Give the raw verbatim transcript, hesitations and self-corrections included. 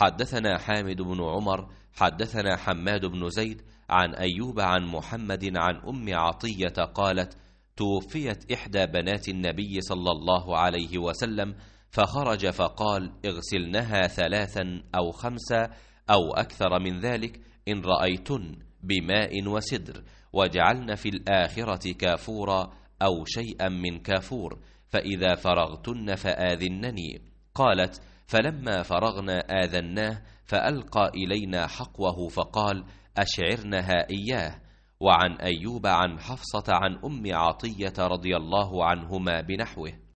حدثنا حامد بن عمر حدثنا حماد بن زيد عن أيوب عن محمد عن أم عطية قالت: توفيت إحدى بنات النبي صلى الله عليه وسلم، فخرج فقال: اغسلنها ثلاثا أو خمسا أو أكثر من ذلك إن رأيتن بماء وسدر، واجعلن في الآخرة كافورا أو شيئا من كافور، فإذا فرغتن فآذنني. قالت: فلما فرغنا آذناه، فألقى إلينا حقوه فقال: أشعرنها إياه. وعن أيوب عن حفصة عن أم عطية رضي الله عنهما بنحوه.